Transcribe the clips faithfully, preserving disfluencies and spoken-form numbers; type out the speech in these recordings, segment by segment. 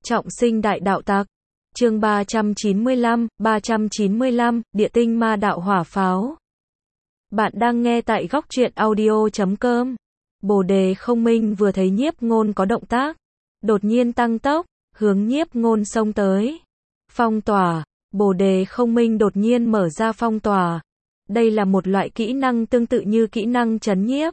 Trọng sinh đại đạo tặc. Chương ba trăm chín mươi lăm, ba trăm chín mươi lăm, Địa tinh ma đạo hỏa pháo. Bạn đang nghe tại góc truyện audio chấm com. Bồ đề không minh vừa thấy Nhiếp Ngôn có động tác, đột nhiên tăng tốc, hướng Nhiếp Ngôn xông tới. Phong tỏa. Bồ đề không minh đột nhiên mở ra phong tỏa. Đây là một loại kỹ năng tương tự như kỹ năng trấn nhiếp,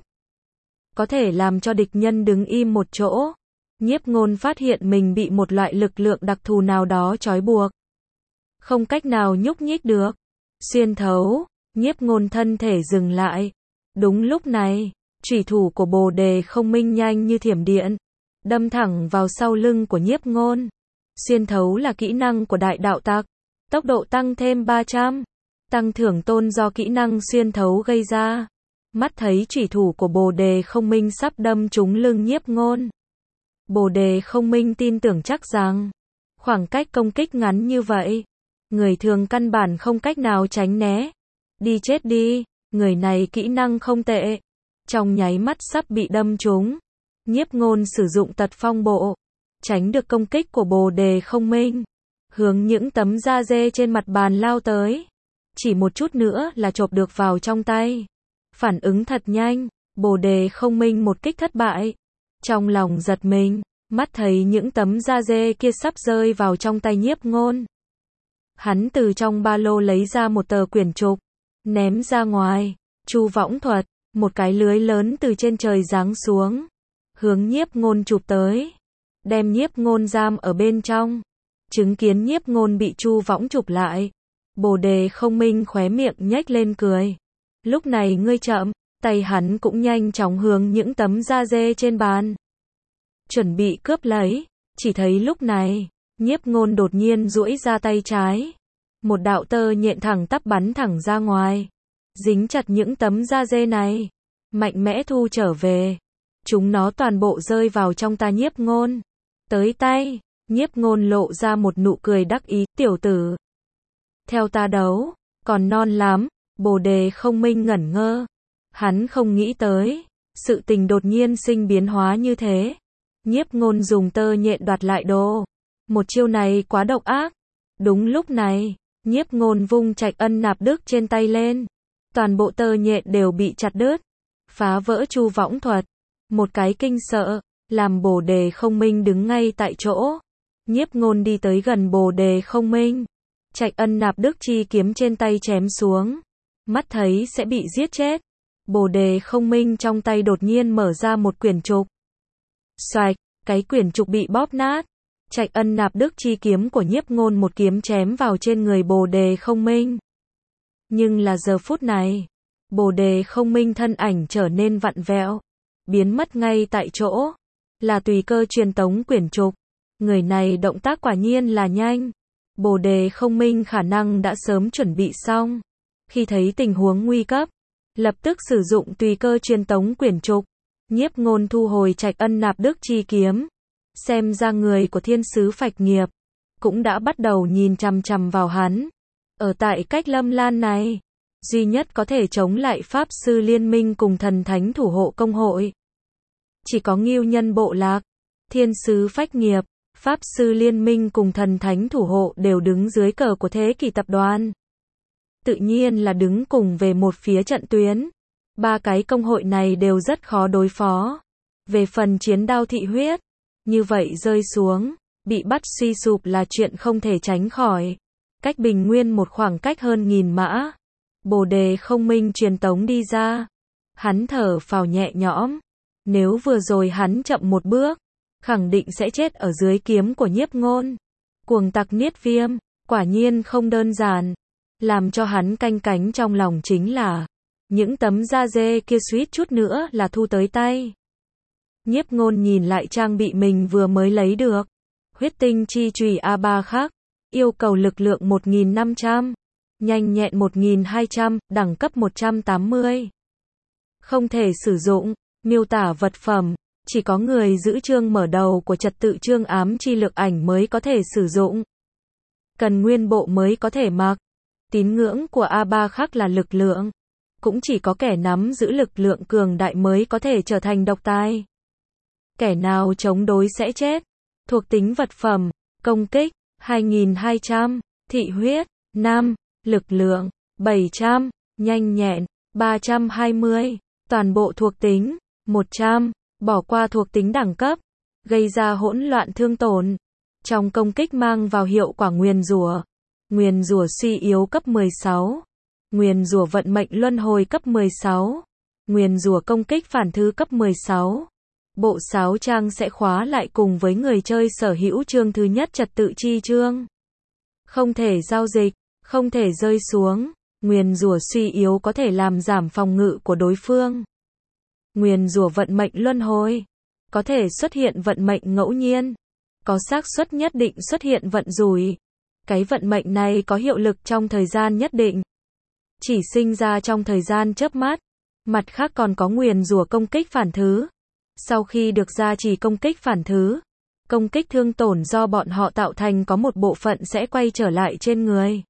có thể làm cho địch nhân đứng im một chỗ. Nhiếp Ngôn phát hiện mình bị một loại lực lượng đặc thù nào đó trói buộc, không cách nào nhúc nhích được. Xuyên thấu. Nhiếp Ngôn thân thể dừng lại. Đúng lúc này, chủy thủ của Bồ đề không minh nhanh như thiểm điện, đâm thẳng vào sau lưng của Nhiếp Ngôn. Xuyên thấu là kỹ năng của đại đạo tặc, tốc độ tăng thêm ba trăm. Tăng thưởng tôn do kỹ năng xuyên thấu gây ra. Mắt thấy chủy thủ của Bồ đề không minh sắp đâm trúng lưng Nhiếp Ngôn, Bồ đề không minh tin tưởng chắc rằng, khoảng cách công kích ngắn như vậy, người thường căn bản không cách nào tránh né. Đi chết đi, người này kỹ năng không tệ. Trong nháy mắt sắp bị đâm trúng, Nhiếp Ngôn sử dụng tật phong bộ, tránh được công kích của Bồ đề không minh, hướng những tấm da dê trên mặt bàn lao tới. Chỉ một chút nữa là chộp được vào trong tay. Phản ứng thật nhanh, Bồ đề không minh một kích thất bại. Trong lòng giật mình, mắt thấy những tấm da dê kia sắp rơi vào trong tay Nhiếp Ngôn. Hắn từ trong ba lô lấy ra một tờ quyển trục, ném ra ngoài. Chu võng thuật, một cái lưới lớn từ trên trời giáng xuống, hướng Nhiếp Ngôn chụp tới, đem Nhiếp Ngôn giam ở bên trong. Chứng kiến Nhiếp Ngôn bị chu võng chụp lại, Bồ đề không minh khóe miệng nhếch lên cười. Lúc này ngươi chậm. Tay hắn cũng nhanh chóng hướng những tấm da dê trên bàn, chuẩn bị cướp lấy. Chỉ thấy lúc này, Nhiếp Ngôn đột nhiên duỗi ra tay trái, một đạo tơ nhện thẳng tắp bắn thẳng ra ngoài, dính chặt những tấm da dê này, mạnh mẽ thu trở về. Chúng nó toàn bộ rơi vào trong tay Nhiếp Ngôn. Tới tay. Nhiếp Ngôn lộ ra một nụ cười đắc ý. Tiểu tử, theo ta đấu, còn non lắm. Bồ đề không minh ngẩn ngơ. Hắn không nghĩ tới, sự tình đột nhiên sinh biến hóa như thế. Nhiếp Ngôn dùng tơ nhện đoạt lại đồ. Một chiêu này quá độc ác. Đúng lúc này, Nhiếp Ngôn vung Trạch Ân Nạp Đức trên tay lên. Toàn bộ tơ nhện đều bị chặt đứt, phá vỡ chu võng thuật. Một cái kinh sợ, làm Bồ đề không minh đứng ngay tại chỗ. Nhiếp Ngôn đi tới gần Bồ đề không minh, Trạch Ân Nạp Đức chi kiếm trên tay chém xuống. Mắt thấy sẽ bị giết chết, Bồ đề không minh trong tay đột nhiên mở ra một quyển trục. Xoạch, cái quyển trục bị bóp nát. Trạch Ân Nạp Đức chi kiếm của Nhiếp Ngôn một kiếm chém vào trên người Bồ đề không minh. Nhưng là giờ phút này, Bồ đề không minh thân ảnh trở nên vặn vẹo, biến mất ngay tại chỗ. Là tùy cơ truyền tống quyển trục. Người này động tác quả nhiên là nhanh. Bồ đề không minh khả năng đã sớm chuẩn bị xong. Khi thấy tình huống nguy cấp, lập tức sử dụng tùy cơ truyền tống quyển trục. Nhiếp Ngôn thu hồi Trạch Ân Nạp Đức chi kiếm. Xem ra người của Thiên Sứ Phạch Nghiệp cũng đã bắt đầu nhìn chằm chằm vào hắn. Ở tại cách Lâm Lan này, duy nhất có thể chống lại Pháp Sư Liên Minh cùng Thần Thánh Thủ Hộ Công Hội, chỉ có Ngưu Nhân Bộ Lạc. Thiên Sứ Phách Nghiệp, Pháp Sư Liên Minh cùng Thần Thánh Thủ Hộ đều đứng dưới cờ của Thế Kỷ Tập đoàn, tự nhiên là đứng cùng về một phía trận tuyến. Ba cái công hội này đều rất khó đối phó. Về phần Chiến Đao Thị Huyết, như vậy rơi xuống, bị bắt suy sụp là chuyện không thể tránh khỏi. Cách Bình Nguyên một khoảng cách hơn nghìn mã, Bồ đề không minh truyền tống đi ra. Hắn thở phào nhẹ nhõm. Nếu vừa rồi hắn chậm một bước, khẳng định sẽ chết ở dưới kiếm của Nhiếp Ngôn. Cuồng tặc Niết Viêm, quả nhiên không đơn giản. Làm cho hắn canh cánh trong lòng chính là, những tấm da dê kia suýt chút nữa là thu tới tay. Nhiếp Ngôn nhìn lại trang bị mình vừa mới lấy được. Huyết tinh chi chùy A ba khắc, yêu cầu lực lượng một nghìn năm trăm, nhanh nhẹn một nghìn hai trăm, đẳng cấp một trăm tám mươi. Không thể sử dụng. Miêu tả vật phẩm, chỉ có người giữ chương mở đầu của trật tự chương ám chi lực ảnh mới có thể sử dụng. Cần nguyên bộ mới có thể mặc. Tín ngưỡng của A ba khắc là lực lượng, cũng chỉ có kẻ nắm giữ lực lượng cường đại mới có thể trở thành độc tài. Kẻ nào chống đối sẽ chết. Thuộc tính vật phẩm, công kích, hai nghìn hai trăm, thị huyết, năm, lực lượng, bảy trăm, nhanh nhẹn, ba trăm hai mươi, toàn bộ thuộc tính, một trăm, bỏ qua thuộc tính đẳng cấp, gây ra hỗn loạn thương tổn. Trong công kích mang vào hiệu quả nguyền rủa, nguyền rủa suy yếu cấp mười sáu, nguyền rủa vận mệnh luân hồi cấp mười sáu, nguyền rủa công kích phản thứ cấp mười sáu. Bộ sáo trang sẽ khóa lại cùng với người chơi sở hữu chương thứ nhất trật tự chi chương. Không thể giao dịch, không thể rơi xuống, nguyền rủa suy yếu có thể làm giảm phòng ngự của đối phương. Nguyền rủa vận mệnh luân hồi, có thể xuất hiện vận mệnh ngẫu nhiên, có xác suất nhất định xuất hiện vận rủi. Cái vận mệnh này có hiệu lực trong thời gian nhất định, chỉ sinh ra trong thời gian chớp mắt. Mặt khác còn có nguyền rủa công kích phản thứ. Sau khi được gia trì công kích phản thứ, công kích thương tổn do bọn họ tạo thành có một bộ phận sẽ quay trở lại trên người.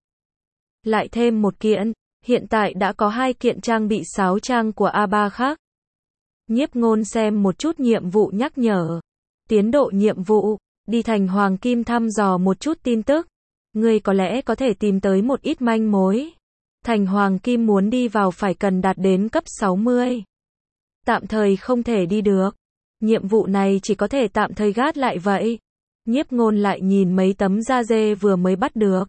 Lại thêm một kiện, hiện tại đã có hai kiện trang bị sáo trang của a ba khác. Nhiếp Ngôn xem một chút nhiệm vụ nhắc nhở. Tiến độ nhiệm vụ, đi thành Hoàng Kim thăm dò một chút tin tức. Ngươi có lẽ có thể tìm tới một ít manh mối. Thành Hoàng Kim muốn đi vào phải cần đạt đến cấp sáu mươi. Tạm thời không thể đi được. Nhiệm vụ này chỉ có thể tạm thời gác lại vậy. Nhiếp Ngôn lại nhìn mấy tấm da dê vừa mới bắt được.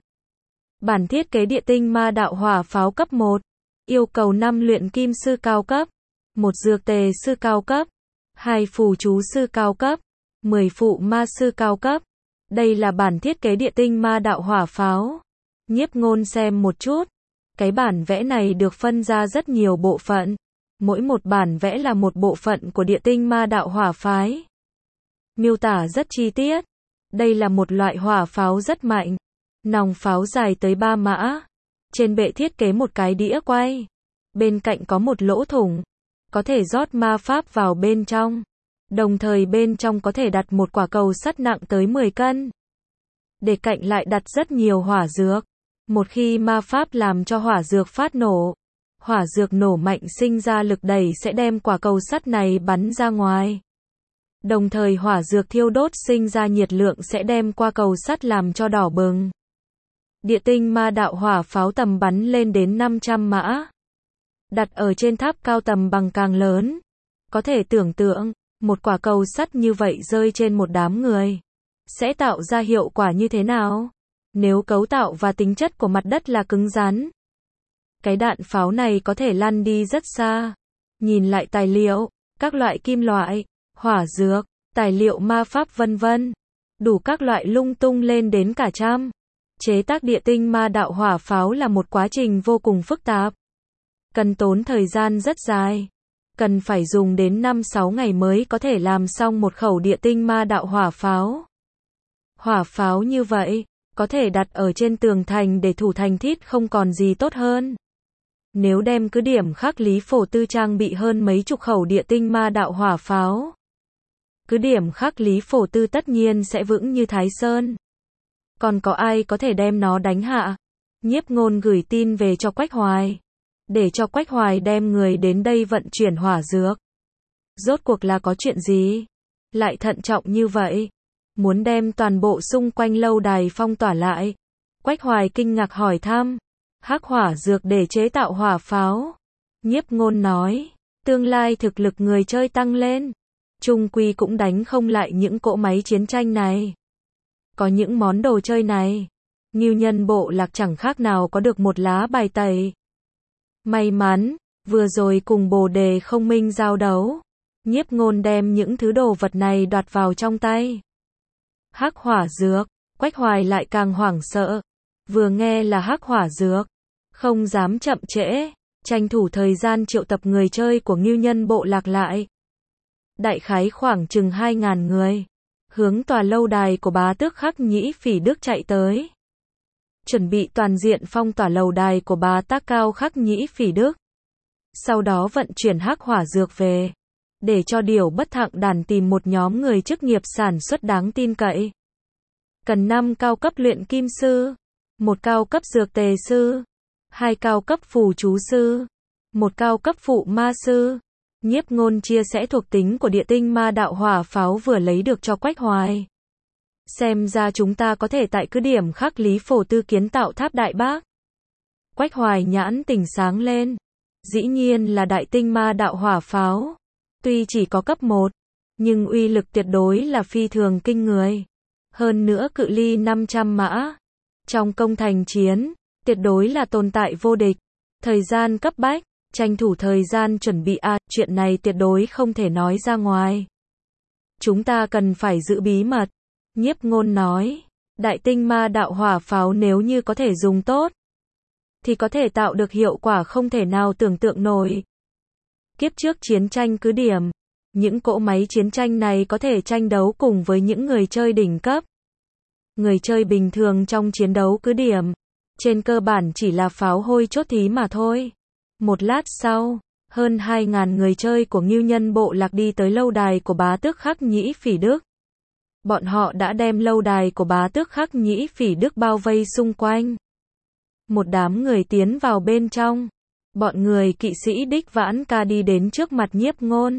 Bản thiết kế địa tinh ma đạo hỏa pháo cấp một. Yêu cầu năm luyện kim sư cao cấp, một dược tề sư cao cấp, hai phù chú sư cao cấp, mười phụ ma sư cao cấp. Đây là bản thiết kế địa tinh ma đạo hỏa pháo. Nhiếp Ngôn xem một chút. Cái bản vẽ này được phân ra rất nhiều bộ phận. Mỗi một bản vẽ là một bộ phận của địa tinh ma đạo hỏa phái. Miêu tả rất chi tiết. Đây là một loại hỏa pháo rất mạnh. Nòng pháo dài tới ba mã. Trên bệ thiết kế một cái đĩa quay. Bên cạnh có một lỗ thủng. Có thể rót ma pháp vào bên trong. Đồng thời bên trong có thể đặt một quả cầu sắt nặng tới mười cân. Để cạnh lại đặt rất nhiều hỏa dược. Một khi ma pháp làm cho hỏa dược phát nổ, hỏa dược nổ mạnh sinh ra lực đẩy sẽ đem quả cầu sắt này bắn ra ngoài. Đồng thời hỏa dược thiêu đốt sinh ra nhiệt lượng sẽ đem qua cầu sắt làm cho đỏ bừng. Địa tinh ma đạo hỏa pháo tầm bắn lên đến năm trăm mã. Đặt ở trên tháp cao tầm bằng càng lớn. Có thể tưởng tượng, một quả cầu sắt như vậy rơi trên một đám người. Sẽ tạo ra hiệu quả như thế nào? Nếu cấu tạo và tính chất của mặt đất là cứng rắn, cái đạn pháo này có thể lăn đi rất xa. Nhìn lại tài liệu, các loại kim loại, hỏa dược, tài liệu ma pháp vân vân, đủ các loại lung tung lên đến cả trăm. Chế tác địa tinh ma đạo hỏa pháo là một quá trình vô cùng phức tạp. Cần tốn thời gian rất dài. Cần phải dùng đến năm sáu ngày mới có thể làm xong một khẩu địa tinh ma đạo hỏa pháo. Hỏa pháo như vậy, có thể đặt ở trên tường thành để thủ thành thiết không còn gì tốt hơn. Nếu đem cứ điểm khắc Lý Phổ Tư trang bị hơn mấy chục khẩu địa tinh ma đạo hỏa pháo, cứ điểm khắc Lý Phổ Tư tất nhiên sẽ vững như Thái Sơn. Còn có ai có thể đem nó đánh hạ? Nhiếp Ngôn gửi tin về cho Quách Hoài, để cho Quách Hoài đem người đến đây vận chuyển hỏa dược. Rốt cuộc là có chuyện gì? Lại thận trọng như vậy? Muốn đem toàn bộ xung quanh lâu đài phong tỏa lại. Quách Hoài kinh ngạc hỏi thăm. Hắc hỏa dược để chế tạo hỏa pháo. Nhiếp Ngôn nói, tương lai thực lực người chơi tăng lên, chung quy cũng đánh không lại những cỗ máy chiến tranh này. Có những món đồ chơi này, Ngưu Nhân Bộ Lạc chẳng khác nào có được một lá bài tẩy. May mắn, vừa rồi cùng Bồ Đề Không Minh giao đấu, Nhiếp Ngôn đem những thứ đồ vật này đoạt vào trong tay. Hắc hỏa dược, Quách Hoài lại càng hoảng sợ. Vừa nghe là hắc hỏa dược, không dám chậm trễ, tranh thủ thời gian triệu tập người chơi của Ngưu Nhân Bộ Lạc lại. Đại khái khoảng chừng hai ngàn người, hướng tòa lâu đài của bá tước Khắc Nhĩ Phỉ Đức chạy tới. Chuẩn bị toàn diện phong tỏa lầu đài của bá tước cao Khắc Nhĩ Phỉ Đức. Sau đó vận chuyển hắc hỏa dược về, để cho Điểu Bất Thặng Đàn tìm một nhóm người chức nghiệp sản xuất đáng tin cậy. Cần năm cao cấp luyện kim sư, một cao cấp dược tề sư, hai cao cấp phù chú sư, một cao cấp phụ ma sư. Nhiếp Ngôn chia sẻ thuộc tính của địa tinh ma đạo hỏa pháo vừa lấy được cho Quách Hoài. Xem ra chúng ta có thể tại cứ điểm khắc Lý Phổ Tư kiến tạo tháp Đại Bác. Quách Hoài Nhãn tỉnh sáng lên. Dĩ nhiên là đại tinh ma đạo hỏa pháo. Tuy chỉ có cấp một, nhưng uy lực tuyệt đối là phi thường kinh người. Hơn nữa cự ly năm trăm mã. Trong công thành chiến, tuyệt đối là tồn tại vô địch. Thời gian cấp bách, tranh thủ thời gian chuẩn bị a, chuyện này tuyệt đối không thể nói ra ngoài. Chúng ta cần phải giữ bí mật. Nhiếp Ngôn nói, đại tinh ma đạo hỏa pháo nếu như có thể dùng tốt, thì có thể tạo được hiệu quả không thể nào tưởng tượng nổi. Kiếp trước chiến tranh cứ điểm, những cỗ máy chiến tranh này có thể tranh đấu cùng với những người chơi đỉnh cấp. Người chơi bình thường trong chiến đấu cứ điểm, trên cơ bản chỉ là pháo hôi chốt thí mà thôi. Một lát sau, hơn hai ngàn người chơi của Ngưu Nhân Bộ Lạc đi tới lâu đài của bá tước Khắc Nhĩ Phỉ Đức. Bọn họ đã đem lâu đài của bá tước Khắc Nhĩ Phỉ Đức bao vây xung quanh. Một đám người tiến vào bên trong. Bọn người kỵ sĩ Đích Vãn Ca đi đến trước mặt Nhiếp Ngôn.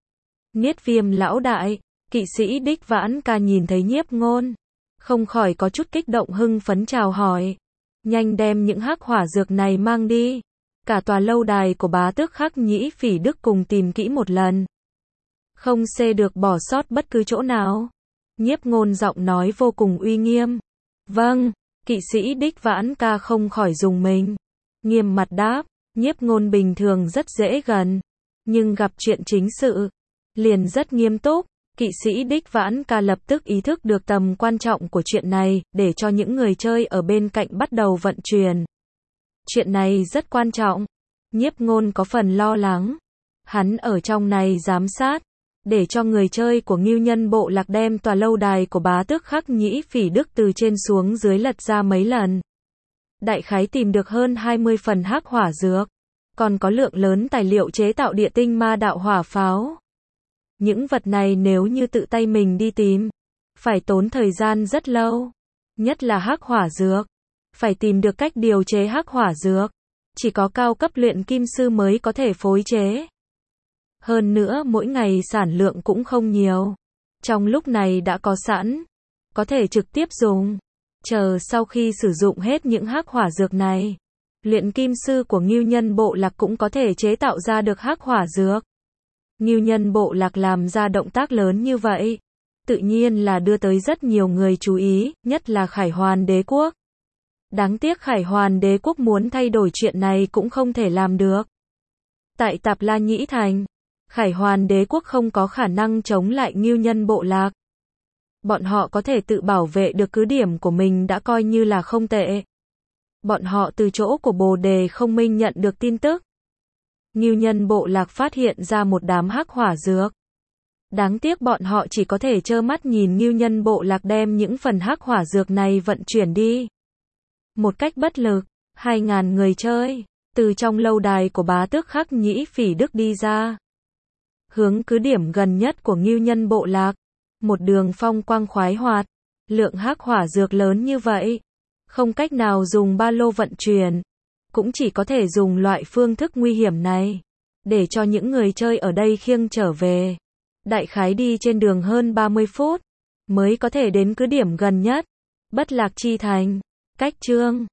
Niết Viêm lão đại, kỵ sĩ Đích Vãn Ca nhìn thấy Nhiếp Ngôn, không khỏi có chút kích động hưng phấn chào hỏi. Nhanh đem những hắc hỏa dược này mang đi. Cả tòa lâu đài của bá tước Khắc Nhĩ Phỉ Đức cùng tìm kỹ một lần. Không xê được bỏ sót bất cứ chỗ nào. Nhiếp Ngôn giọng nói vô cùng uy nghiêm. Vâng, kỵ sĩ Đích Vãn Ca không khỏi rùng mình. Nghiêm mặt đáp, Nhiếp Ngôn bình thường rất dễ gần, nhưng gặp chuyện chính sự, liền rất nghiêm túc. Kỵ sĩ Đích Vãn Ca lập tức ý thức được tầm quan trọng của chuyện này, để cho những người chơi ở bên cạnh bắt đầu vận chuyển. Chuyện này rất quan trọng. Nhiếp Ngôn có phần lo lắng. Hắn ở trong này giám sát, để cho người chơi của Ngưu Nhân Bộ Lạc đem tòa lâu đài của bá tước Khắc Nhĩ Phỉ Đức từ trên xuống dưới lật ra mấy lần. Đại khái tìm được hơn hai mươi phần hắc hỏa dược, còn có lượng lớn tài liệu chế tạo địa tinh ma đạo hỏa pháo. Những vật này nếu như tự tay mình đi tìm, phải tốn thời gian rất lâu. Nhất là hắc hỏa dược, phải tìm được cách điều chế hắc hỏa dược, chỉ có cao cấp luyện kim sư mới có thể phối chế. Hơn nữa mỗi ngày sản lượng cũng không nhiều. Trong lúc này đã có sẵn, có thể trực tiếp dùng. Chờ sau khi sử dụng hết những hắc hỏa dược này, luyện kim sư của Ngưu Nhân Bộ Lạc cũng có thể chế tạo ra được hắc hỏa dược. Ngưu Nhân Bộ Lạc làm ra động tác lớn như vậy, tự nhiên là đưa tới rất nhiều người chú ý, nhất là Khải Hoàn Đế Quốc. Đáng tiếc Khải Hoàn Đế Quốc muốn thay đổi chuyện này cũng không thể làm được. Tại Tạp La Nhĩ Thành, Khải Hoàn Đế Quốc không có khả năng chống lại Ngưu Nhân Bộ Lạc. Bọn họ có thể tự bảo vệ được cứ điểm của mình đã coi như là không tệ. Bọn họ từ chỗ của Bồ Đề Không Minh nhận được tin tức. Ngưu Nhân Bộ Lạc phát hiện ra một đám hắc hỏa dược. Đáng tiếc bọn họ chỉ có thể trơ mắt nhìn Ngưu Nhân Bộ Lạc đem những phần hắc hỏa dược này vận chuyển đi. Một cách bất lực, hai ngàn người chơi, từ trong lâu đài của bá tước Khắc Nhĩ Phỉ Đức đi ra. Hướng cứ điểm gần nhất của Ngưu Nhân Bộ Lạc. Một đường phong quang khoái hoạt. Lượng hắc hỏa dược lớn như vậy, không cách nào dùng ba lô vận chuyển, cũng chỉ có thể dùng loại phương thức nguy hiểm này, để cho những người chơi ở đây khiêng trở về. Đại khái đi trên đường hơn ba mươi phút, mới có thể đến cứ điểm gần nhất, Bất Lạc Chi Thành. Cách chương